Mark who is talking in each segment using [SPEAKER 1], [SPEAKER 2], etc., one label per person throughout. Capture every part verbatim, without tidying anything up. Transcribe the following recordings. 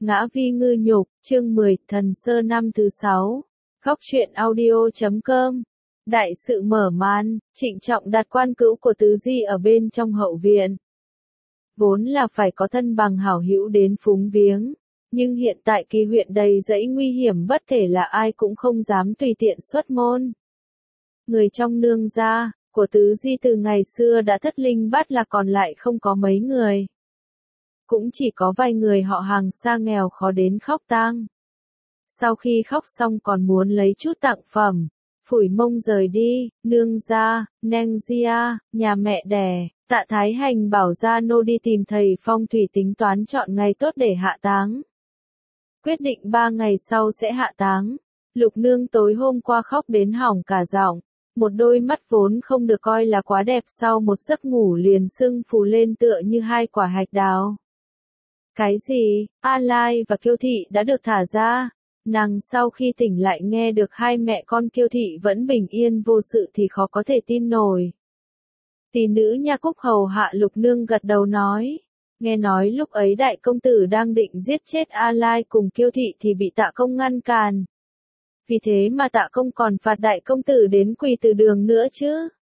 [SPEAKER 1] Ngã vi ngư nhục, chương mười, thần sơ năm thứ sáu. Góc truyện audio chấm com. Đại sự mở màn, trịnh trọng đặt quan cữu của Tứ Di ở bên trong hậu viện. Vốn là phải có thân bằng hảo hữu đến phúng viếng, nhưng hiện tại kỳ huyện đầy dẫy nguy hiểm bất thể là ai cũng không dám tùy tiện xuất môn. Người trong nương gia của Tứ Di từ ngày xưa đã thất linh bát là còn lại không có mấy người. Cũng chỉ có vài người họ hàng xa nghèo khó đến khóc tang. Sau khi khóc xong còn muốn lấy chút tặng phẩm, phủi mông rời đi, nương gia, neng gia, nhà mẹ đẻ, Tạ Thái Hành bảo Gia Nô đi tìm thầy phong thủy tính toán chọn ngày tốt để hạ táng. Quyết định ba ngày sau sẽ hạ táng. Lục nương tối hôm qua khóc đến hỏng cả giọng, một đôi mắt vốn không được coi là quá đẹp sau một giấc ngủ liền sưng phù lên tựa như hai quả hạch đào. Cái gì, A Lai và Kiêu Thị đã được thả ra? Nàng sau khi tỉnh lại nghe được hai mẹ con Kiêu Thị vẫn bình yên vô sự thì khó có thể tin nổi. Tỷ nữ nha Cúc hầu hạ Lục nương gật đầu nói, nghe nói lúc ấy đại công tử đang định giết chết A Lai cùng Kiêu Thị thì bị Tạ công ngăn cản. Vì thế mà Tạ công còn phạt đại công tử đến quỳ từ đường nữa chứ.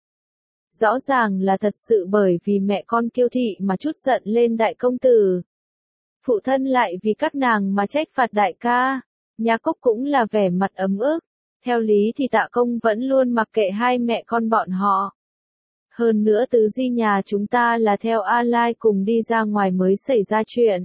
[SPEAKER 1] Rõ ràng là thật sự bởi vì mẹ con Kiêu Thị mà chút giận lên đại công tử. Phụ thân lại vì các nàng mà trách phạt đại ca. Nha Cúc cũng là vẻ mặt ấm ức. Theo lý thì Tạ công vẫn luôn mặc kệ hai mẹ con bọn họ. Hơn nữa Tứ Di nhà chúng ta là theo A Lai cùng đi ra ngoài mới xảy ra chuyện.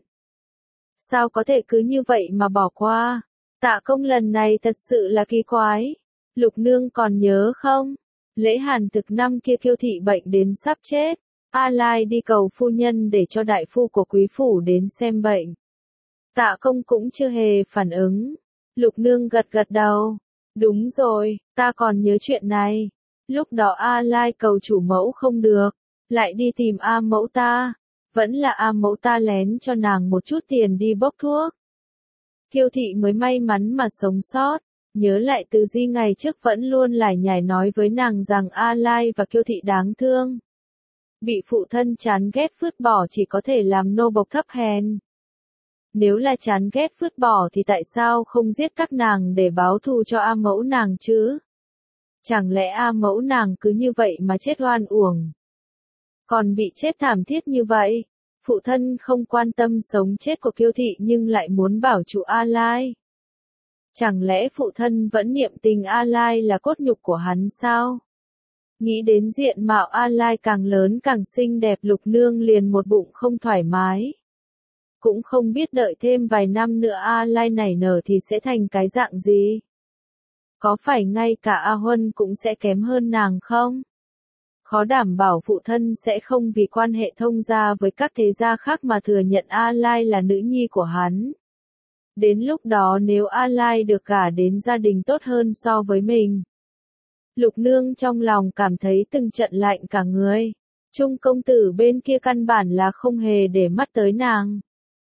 [SPEAKER 1] Sao có thể cứ như vậy mà bỏ qua? Tạ công lần này thật sự là kỳ quái. Lục nương còn nhớ không? Lễ hàn thực năm kia Kiêu Thị bệnh đến sắp chết. A Lai đi cầu phu nhân để cho đại phu của quý phủ đến xem bệnh. Tạ công cũng chưa hề phản ứng. Lục nương gật gật đầu. Đúng rồi, ta còn nhớ chuyện này. Lúc đó A Lai cầu chủ mẫu không được, lại đi tìm A mẫu ta. Vẫn là A mẫu ta lén cho nàng một chút tiền đi bốc thuốc. Kiêu Thị mới may mắn mà sống sót. Nhớ lại Từ Di ngày trước vẫn luôn lải nhải nói với nàng rằng A Lai và Kiêu Thị đáng thương. Bị phụ thân chán ghét vứt bỏ chỉ có thể làm nô bộc thấp hèn. Nếu là chán ghét vứt bỏ thì tại sao không giết các nàng để báo thù cho A mẫu nàng chứ? Chẳng lẽ A mẫu nàng cứ như vậy mà chết oan uổng? Còn bị chết thảm thiết như vậy, phụ thân không quan tâm sống chết của Kiêu Thị nhưng lại muốn bảo trụ A Lai. Chẳng lẽ phụ thân vẫn niệm tình A Lai là cốt nhục của hắn sao? Nghĩ đến diện mạo A Lai càng lớn càng xinh đẹp Lục nương liền một bụng không thoải mái. Cũng không biết đợi thêm vài năm nữa A Lai nảy nở thì sẽ thành cái dạng gì? Có phải ngay cả A Huân cũng sẽ kém hơn nàng không? Khó đảm bảo phụ thân sẽ không vì quan hệ thông gia với các thế gia khác mà thừa nhận A Lai là nữ nhi của hắn. Đến lúc đó nếu A Lai được gả đến gia đình tốt hơn so với mình. Lục nương trong lòng cảm thấy từng trận lạnh cả người. Trung công tử bên kia căn bản là không hề để mắt tới nàng.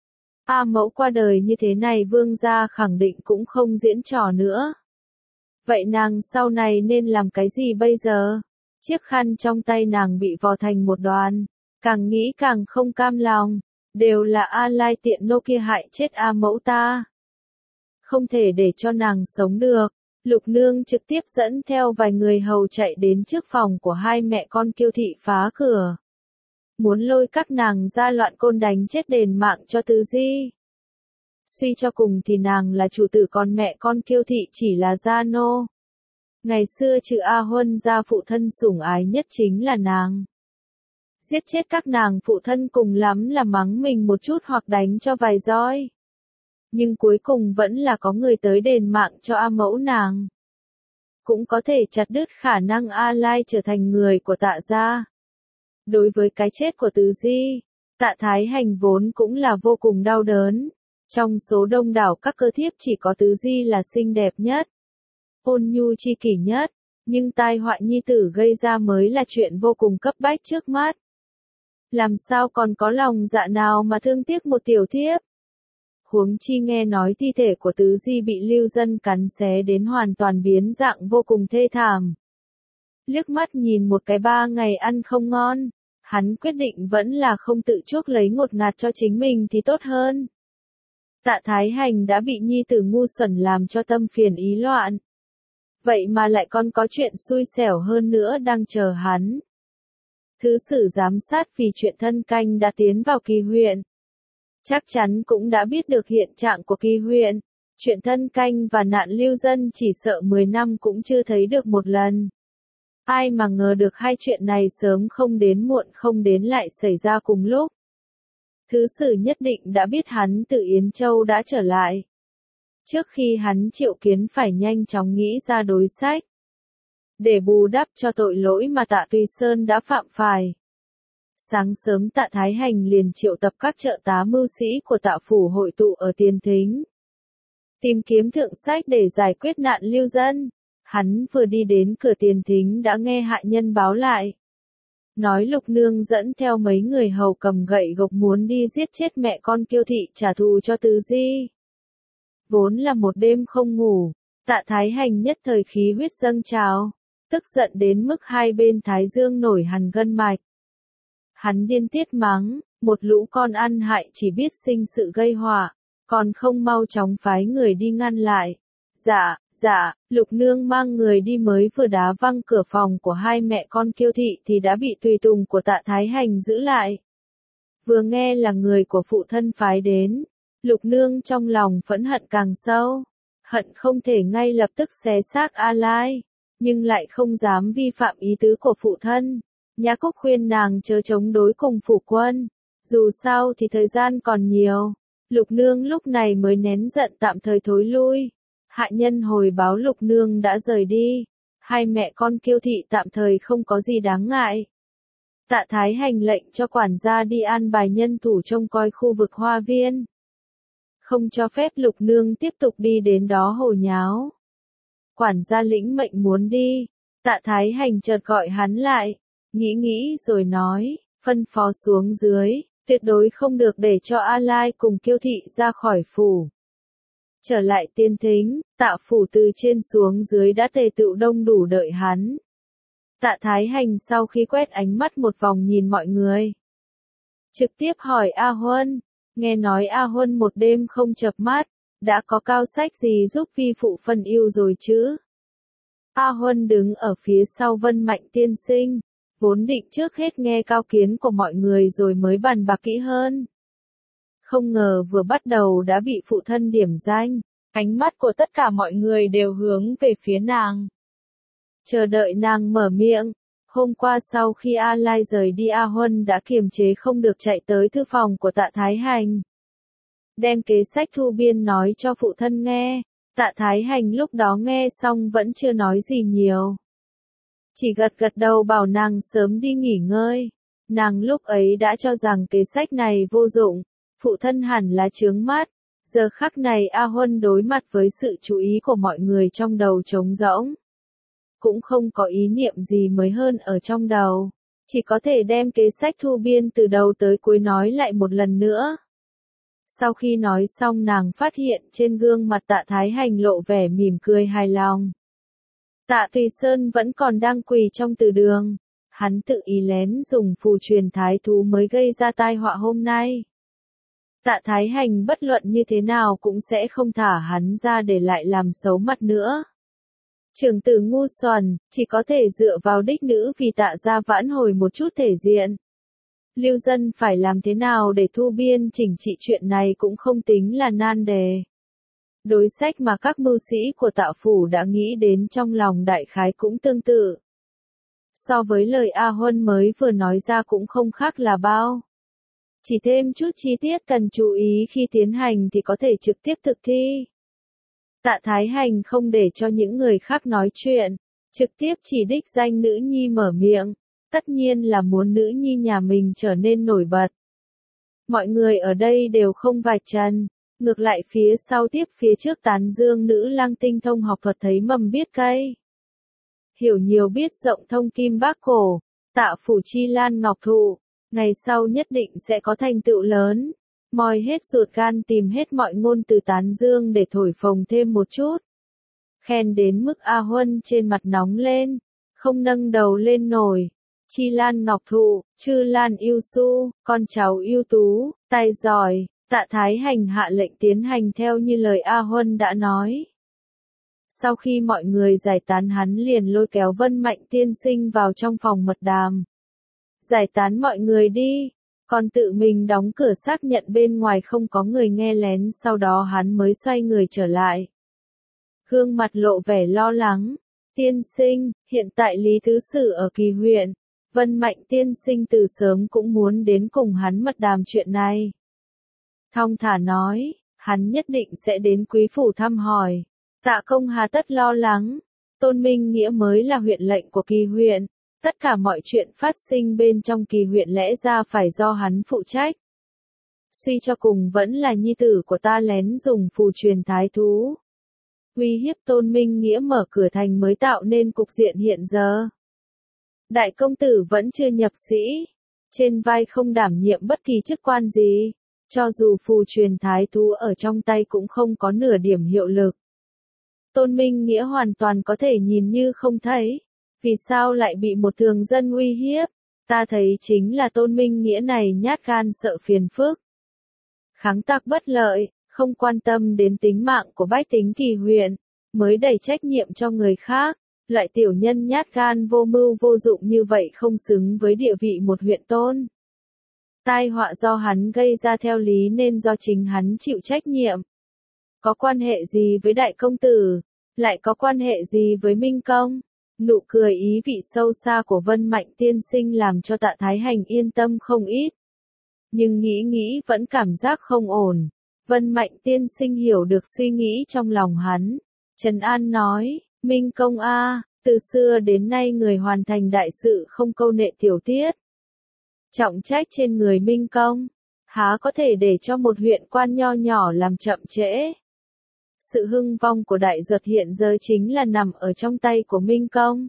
[SPEAKER 1] A mẫu qua đời như thế này vương gia khẳng định cũng không diễn trò nữa. Vậy nàng sau này nên làm cái gì bây giờ? Chiếc khăn trong tay nàng bị vò thành một đoàn. Càng nghĩ càng không cam lòng. Đều là A Lai tiện nô kia hại chết A mẫu ta. Không thể để cho nàng sống được. Lục nương trực tiếp dẫn theo vài người hầu chạy đến trước phòng của hai mẹ con Kiêu Thị phá cửa. Muốn lôi các nàng ra loạn côn đánh chết đền mạng cho Tứ Di. Suy cho cùng thì nàng là chủ tử còn mẹ con Kiêu Thị chỉ là gia nô. Ngày xưa trừ A Huân gia phụ thân sủng ái nhất chính là nàng. Giết chết các nàng phụ thân cùng lắm là mắng mình một chút hoặc đánh cho vài roi. Nhưng cuối cùng vẫn là có người tới đền mạng cho A mẫu nàng. Cũng có thể chặt đứt khả năng A Lai trở thành người của Tạ gia. Đối với cái chết của Tứ Di, Tạ Thái Hành vốn cũng là vô cùng đau đớn. Trong số đông đảo các cơ thiếp chỉ có Tứ Di là xinh đẹp nhất, ôn nhu chi kỷ nhất, nhưng tai họa nhi tử gây ra mới là chuyện vô cùng cấp bách trước mắt. Làm sao còn có lòng dạ nào mà thương tiếc một tiểu thiếp? Huống chi nghe nói thi thể của Tứ Di bị lưu dân cắn xé đến hoàn toàn biến dạng vô cùng thê thảm. Liếc mắt nhìn một cái ba ngày ăn không ngon, hắn quyết định vẫn là không tự chuốc lấy ngột ngạt cho chính mình thì tốt hơn. Tạ Thái Hành đã bị nhi tử ngu xuẩn làm cho tâm phiền ý loạn. Vậy mà lại còn có chuyện xui xẻo hơn nữa đang chờ hắn. Thứ sử giám sát vì chuyện thân canh đã tiến vào Kỳ huyện. Chắc chắn cũng đã biết được hiện trạng của Kỳ huyện. Chuyện thân canh và nạn lưu dân chỉ sợ mười năm cũng chưa thấy được một lần. Ai mà ngờ được hai chuyện này sớm không đến muộn không đến lại xảy ra cùng lúc. Thứ sử nhất định đã biết hắn từ Yến Châu đã trở lại. Trước khi hắn triệu kiến phải nhanh chóng nghĩ ra đối sách. Để bù đắp cho tội lỗi mà Tạ Tùy Sơn đã phạm phải. Sáng sớm Tạ Thái Hành liền triệu tập các trợ tá mưu sĩ của Tạ Phủ hội tụ ở Tiền Thính. Tìm kiếm thượng sách để giải quyết nạn lưu dân. Hắn vừa đi đến cửa Tiền Thính đã nghe hạ nhân báo lại. Nói Lục Nương dẫn theo mấy người hầu cầm gậy gộc muốn đi giết chết mẹ con Kiêu Thị trả thù cho Từ Di. Vốn là một đêm không ngủ, Tạ Thái Hành nhất thời khí huyết dâng trào, tức giận đến mức hai bên thái dương nổi hằn gân mạch. Hắn điên tiết mắng, một lũ con ăn hại chỉ biết sinh sự gây họa, còn không mau chóng phái người đi ngăn lại. Dạ, dạ, Lục Nương mang người đi mới vừa đá văng cửa phòng của hai mẹ con Kiêu Thị thì đã bị tùy tùng của Tạ Thái Hành giữ lại. Vừa nghe là người của phụ thân phái đến, Lục Nương trong lòng phẫn hận càng sâu, hận không thể ngay lập tức xé xác A Lai, nhưng lại không dám vi phạm ý tứ của phụ thân. Nhã Cúc khuyên nàng chớ chống đối cùng phủ quân, dù sao thì thời gian còn nhiều. Lục Nương lúc này mới nén giận tạm thời thối lui. Hạ nhân hồi báo Lục Nương đã rời đi, hai mẹ con Kiêu Thị tạm thời không có gì đáng ngại. Tạ Thái Hành lệnh cho quản gia đi an bài nhân thủ trông coi khu vực hoa viên. Không cho phép Lục Nương tiếp tục đi đến đó hồ nháo. Quản gia lĩnh mệnh muốn đi, Tạ Thái Hành chợt gọi hắn lại, nghĩ nghĩ rồi nói, phân phó xuống dưới, tuyệt đối không được để cho A Lai cùng Kiêu Thị ra khỏi phủ. Trở lại Tiên Thính, Tạ Phủ từ trên xuống dưới đã tề tựu đông đủ đợi hắn. Tạ Thái Hành sau khi quét ánh mắt một vòng nhìn mọi người, trực tiếp hỏi A Huân, nghe nói A Huân một đêm không chợp mắt, đã có cao sách gì giúp vi phụ phân ưu rồi chứ? A Huân đứng ở phía sau Vân Mạnh tiên sinh, vốn định trước hết nghe cao kiến của mọi người rồi mới bàn bạc kỹ hơn. Không ngờ vừa bắt đầu đã bị phụ thân điểm danh, ánh mắt của tất cả mọi người đều hướng về phía nàng. Chờ đợi nàng mở miệng, hôm qua sau khi A Lai rời đi A Huân đã kiềm chế không được chạy tới thư phòng của Tạ Thái Hành. Đem kế sách thu biên nói cho phụ thân nghe, Tạ Thái Hành lúc đó nghe xong vẫn chưa nói gì nhiều. Chỉ gật gật đầu bảo nàng sớm đi nghỉ ngơi, nàng lúc ấy đã cho rằng kế sách này vô dụng. Phụ thân hẳn là chướng mắt, giờ khắc này A Huân đối mặt với sự chú ý của mọi người trong đầu trống rỗng. Cũng không có ý niệm gì mới hơn ở trong đầu, chỉ có thể đem kế sách thu biên từ đầu tới cuối nói lại một lần nữa. Sau khi nói xong nàng phát hiện trên gương mặt Tạ Thái Hành lộ vẻ mỉm cười hài lòng. Tạ Tùy Sơn vẫn còn đang quỳ trong từ đường, hắn tự ý lén dùng phù truyền thái thú mới gây ra tai họa hôm nay. Tạ Thái Hành bất luận như thế nào cũng sẽ không thả hắn ra để lại làm xấu mặt nữa. Trưởng tử ngu xuẩn, chỉ có thể dựa vào đích nữ vì Tạ gia vãn hồi một chút thể diện. Lưu dân phải làm thế nào để thu biên chỉnh trị chuyện này cũng không tính là nan đề. Đối sách mà các mưu sĩ của Tạ Phủ đã nghĩ đến trong lòng đại khái cũng tương tự. So với lời A Huân mới vừa nói ra cũng không khác là bao. Chỉ thêm chút chi tiết cần chú ý khi tiến hành thì có thể trực tiếp thực thi. Tạ Thái Hành không để cho những người khác nói chuyện, trực tiếp chỉ đích danh nữ nhi mở miệng, tất nhiên là muốn nữ nhi nhà mình trở nên nổi bật. Mọi người ở đây đều không vạch trần, ngược lại phía sau tiếp phía trước tán dương nữ lang tinh thông học thuật thấy mầm biết cây. Hiểu nhiều biết rộng thông kim bác cổ, Tạ Phủ chi lan ngọc thụ. Ngày sau nhất định sẽ có thành tựu lớn, moi hết ruột gan tìm hết mọi ngôn từ tán dương để thổi phồng thêm một chút. Khen đến mức A Huân trên mặt nóng lên, không nâng đầu lên nổi. Chi lan ngọc thụ, chư lan yêu su, con cháu yêu tú, tài giỏi, Tạ Thái Hành hạ lệnh tiến hành theo như lời A Huân đã nói. Sau khi mọi người giải tán hắn liền lôi kéo Vân Mạnh tiên sinh vào trong phòng mật đàm. Giải tán mọi người đi, còn tự mình đóng cửa xác nhận bên ngoài không có người nghe lén, sau đó hắn mới xoay người trở lại. Gương mặt lộ vẻ lo lắng. Tiên sinh, hiện tại Lý Thứ Sử ở Kỳ huyện, Vân Mạnh tiên sinh từ sớm cũng muốn đến cùng hắn mật đàm chuyện này. Thong thả nói, hắn nhất định sẽ đến quý phủ thăm hỏi. Tạ Công hà tất lo lắng, Tôn Minh Nghĩa mới là huyện lệnh của Kỳ huyện, tất cả mọi chuyện phát sinh bên trong Kỳ huyện lẽ ra phải do hắn phụ trách. Suy cho cùng vẫn là nhi tử của ta lén dùng phù truyền thái thú. Uy hiếp Tôn Minh Nghĩa mở cửa thành mới tạo nên cục diện hiện giờ. Đại công tử vẫn chưa nhập sĩ, trên vai không đảm nhiệm bất kỳ chức quan gì, cho dù phù truyền thái thú ở trong tay cũng không có nửa điểm hiệu lực. Tôn Minh Nghĩa hoàn toàn có thể nhìn như không thấy, vì sao lại bị một thường dân uy hiếp, ta thấy chính là Tôn Minh Nghĩa này nhát gan sợ phiền phức. Kháng tặc bất lợi, không quan tâm đến tính mạng của bách tính Kỳ huyện, mới đẩy trách nhiệm cho người khác, loại tiểu nhân nhát gan vô mưu vô dụng như vậy không xứng với địa vị một huyện tôn. Tai họa do hắn gây ra theo lý nên do chính hắn chịu trách nhiệm. Có quan hệ gì với đại công tử, lại có quan hệ gì với Minh Công? Nụ cười ý vị sâu xa của Vân Mạnh tiên sinh làm cho Tạ Thái Hành yên tâm không ít. Nhưng nghĩ nghĩ vẫn cảm giác không ổn. Vân Mạnh tiên sinh hiểu được suy nghĩ trong lòng hắn. Trần An nói, Minh Công a, từ xưa đến nay người hoàn thành đại sự không câu nệ tiểu tiết. Trọng trách trên người Minh Công, há có thể để cho một huyện quan nho nhỏ làm chậm trễ. Sự hưng vong của đại duật hiện giờ chính là nằm ở trong tay của Minh Công.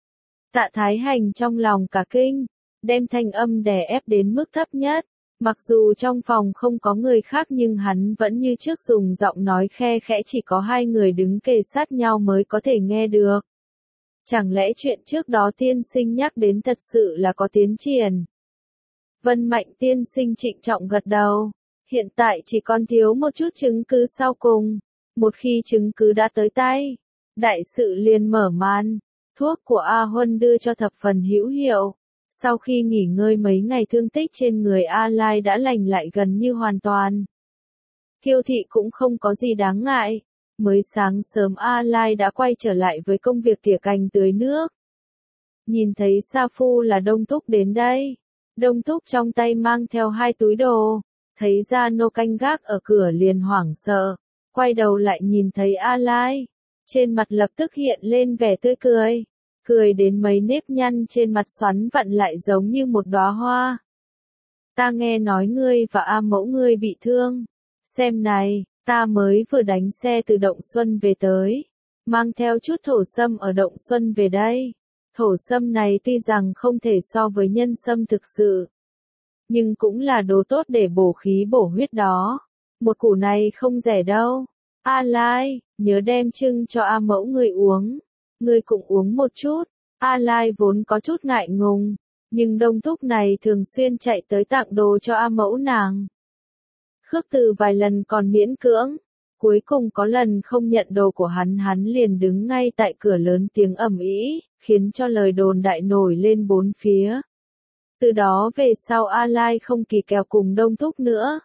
[SPEAKER 1] Tạ Thái Hành trong lòng cả kinh, đem thanh âm đè ép đến mức thấp nhất. Mặc dù trong phòng không có người khác nhưng hắn vẫn như trước dùng giọng nói khe khẽ, chỉ có hai người đứng kề sát nhau mới có thể nghe được. Chẳng lẽ chuyện trước đó tiên sinh nhắc đến thật sự là có tiến triển? Vân Mạnh tiên sinh trịnh trọng gật đầu. Hiện tại chỉ còn thiếu một chút chứng cứ sau cùng. Một khi chứng cứ đã tới tay, đại sự liền mở màn. Thuốc của A Huân đưa cho thập phần hữu hiệu. Sau khi nghỉ ngơi mấy ngày thương tích trên người A Lai đã lành lại gần như hoàn toàn. Kiêu thị cũng không có gì đáng ngại. Mới sáng sớm A Lai đã quay trở lại với công việc tỉa cành tưới nước. Nhìn thấy Sa Phu là Đông Túc đến đây. Đông Túc trong tay mang theo hai túi đồ. Thấy Gia Nô canh gác ở cửa liền hoảng sợ. Quay đầu lại nhìn thấy A Lai. Trên mặt lập tức hiện lên vẻ tươi cười. Cười đến mấy nếp nhăn trên mặt xoắn vặn lại giống như một đóa hoa. Ta nghe nói ngươi và A mẫu ngươi bị thương. Xem này, ta mới vừa đánh xe từ Động Xuân về tới. Mang theo chút thổ sâm ở Động Xuân về đây. Thổ sâm này tuy rằng không thể so với nhân sâm thực sự. Nhưng cũng là đồ tốt để bổ khí bổ huyết đó. Một củ này không rẻ đâu. A Lai, nhớ đem trưng cho A mẫu ngươi uống. Ngươi cũng uống một chút. A Lai vốn có chút ngại ngùng, nhưng Đông Túc này thường xuyên chạy tới tặng đồ cho A mẫu nàng. Khước từ vài lần còn miễn cưỡng, cuối cùng có lần không nhận đồ của hắn, hắn liền đứng ngay tại cửa lớn tiếng ầm ĩ, khiến cho lời đồn đại nổi lên bốn phía. Từ đó về sau A Lai không kỳ kèo cùng Đông Túc nữa.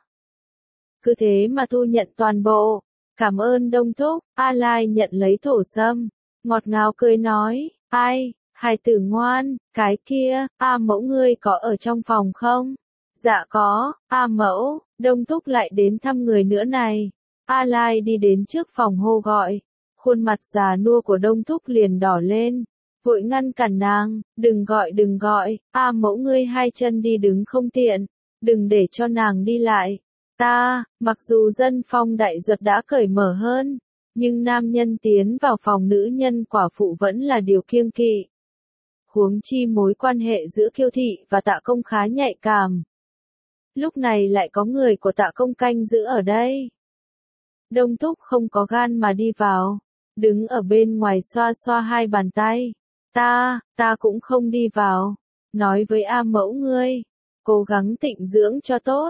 [SPEAKER 1] Cứ thế mà thu nhận toàn bộ. Cảm ơn Đông Túc. A Lai nhận lấy thổ sâm, ngọt ngào cười nói, ai, hài tử ngoan, cái kia, A mẫu ngươi có ở trong phòng không? Dạ có, A mẫu. Đông Túc lại đến thăm người nữa này. A Lai đi đến trước phòng hô gọi. Khuôn mặt già nua của Đông Túc liền đỏ lên. Vội ngăn cản nàng, đừng gọi đừng gọi, A mẫu ngươi hai chân đi đứng không tiện. Đừng để cho nàng đi lại. Ta, mặc dù dân phong đại duật đã cởi mở hơn, nhưng nam nhân tiến vào phòng nữ nhân quả phụ vẫn là điều kiêng kỵ. Huống chi mối quan hệ giữa Kiêu thị và Tạ Công khá nhạy cảm. Lúc này lại có người của Tạ Công canh giữ ở đây. Đông Túc không có gan mà đi vào, đứng ở bên ngoài xoa xoa hai bàn tay. Ta, ta cũng không đi vào. Nói với A mẫu ngươi, cố gắng tịnh dưỡng cho tốt.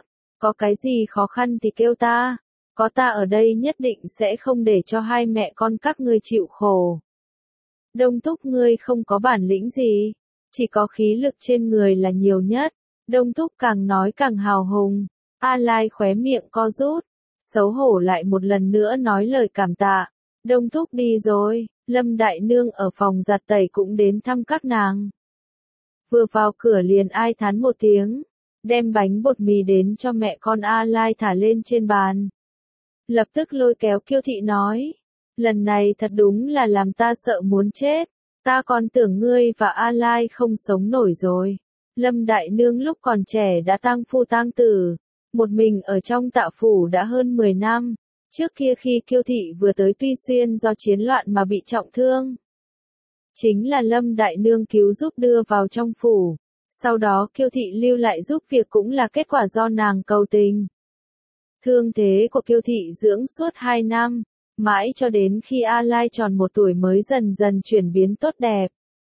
[SPEAKER 1] có cái gì khó khăn thì kêu ta, có ta ở đây nhất định sẽ không để cho hai mẹ con các ngươi chịu khổ. Đông Thúc ngươi không có bản lĩnh gì, chỉ có khí lực trên người là nhiều nhất. Đông Thúc càng nói càng hào hùng, A Lai khóe miệng co rút, xấu hổ lại một lần nữa nói lời cảm tạ. Đông Thúc đi rồi, Lâm Đại Nương ở phòng giặt tẩy cũng đến thăm các nàng. Vừa vào cửa liền ai thán một tiếng, đem bánh bột mì đến cho mẹ con A Lai thả lên trên bàn. Lập tức lôi kéo Kiêu Thị nói, lần này thật đúng là làm ta sợ muốn chết, ta còn tưởng ngươi và A Lai không sống nổi rồi. Lâm Đại Nương lúc còn trẻ đã tang phu tang tử, một mình ở trong Tạ phủ đã hơn mười năm, trước kia khi Kiêu Thị vừa tới Tuy Xuyên do chiến loạn mà bị trọng thương. Chính là Lâm Đại Nương cứu giúp đưa vào trong phủ, sau đó Kiêu Thị lưu lại giúp việc cũng là kết quả do nàng cầu tình. Thương thế của Kiêu Thị dưỡng suốt hai năm, mãi cho đến khi A Lai tròn một tuổi mới dần dần chuyển biến tốt đẹp.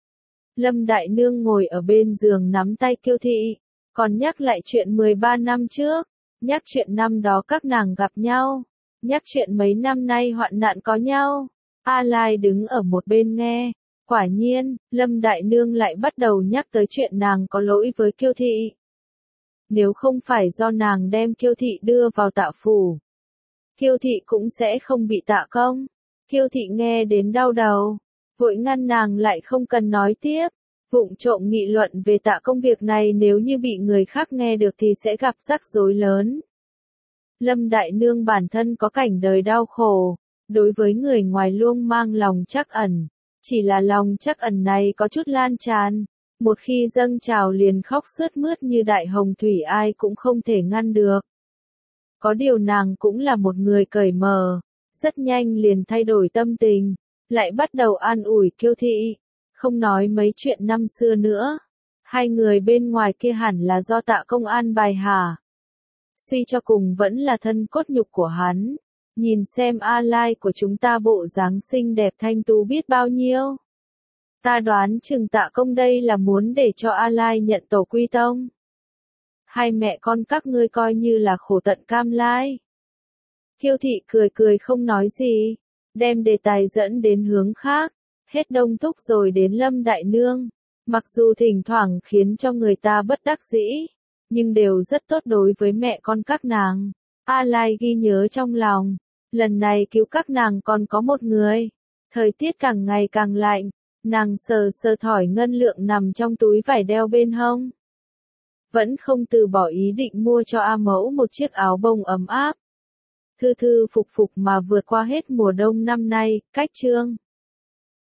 [SPEAKER 1] Lâm Đại Nương ngồi ở bên giường nắm tay Kiêu Thị, còn nhắc lại chuyện mười ba năm trước, nhắc chuyện năm đó các nàng gặp nhau, nhắc chuyện mấy năm nay hoạn nạn có nhau. A Lai đứng ở một bên nghe, quả nhiên, Lâm Đại Nương lại bắt đầu nhắc tới chuyện nàng có lỗi với Kiêu Thị. Nếu không phải do nàng đem Kiêu Thị đưa vào Tạ phủ, Kiêu Thị cũng sẽ không bị tạ công. Kiêu Thị nghe đến đau đầu, vội ngăn nàng lại không cần nói tiếp, vụng trộm nghị luận về tạ công việc này nếu như bị người khác nghe được thì sẽ gặp rắc rối lớn. Lâm Đại Nương bản thân có cảnh đời đau khổ, đối với người ngoài luôn mang lòng trắc ẩn, chỉ là lòng trắc ẩn này có chút lan tràn, một khi dâng trào liền khóc sướt mướt như đại hồng thủy ai cũng không thể ngăn được. Có điều nàng cũng là một người cởi mở, rất nhanh liền thay đổi tâm tình, lại bắt đầu an ủi Kiêu Thị, không nói mấy chuyện năm xưa nữa. Hai người bên ngoài kia hẳn là do Tạ công an bài hả? Suy cho cùng vẫn là thân cốt nhục của hắn. Nhìn xem A Lai của chúng ta bộ dáng xinh đẹp thanh tú biết bao nhiêu. Ta đoán chừng Tạ công đây là muốn để cho A Lai nhận tổ quy tông. Hai mẹ con các ngươi coi như là khổ tận cam lai. Kiêu Thị cười cười không nói gì, đem đề tài dẫn đến hướng khác, hết Đông Thúc rồi đến Lâm Đại Nương. Mặc dù thỉnh thoảng khiến cho người ta bất đắc dĩ, nhưng đều rất tốt đối với mẹ con các nàng. A Lai ghi nhớ trong lòng, lần này cứu các nàng còn có một người. Thời tiết càng ngày càng lạnh, nàng sờ sờ thỏi ngân lượng nằm trong túi vải đeo bên hông. Vẫn không từ bỏ ý định mua cho A Mẫu một chiếc áo bông ấm áp. Thư thư phục phục mà vượt qua hết mùa đông năm nay, cách chương.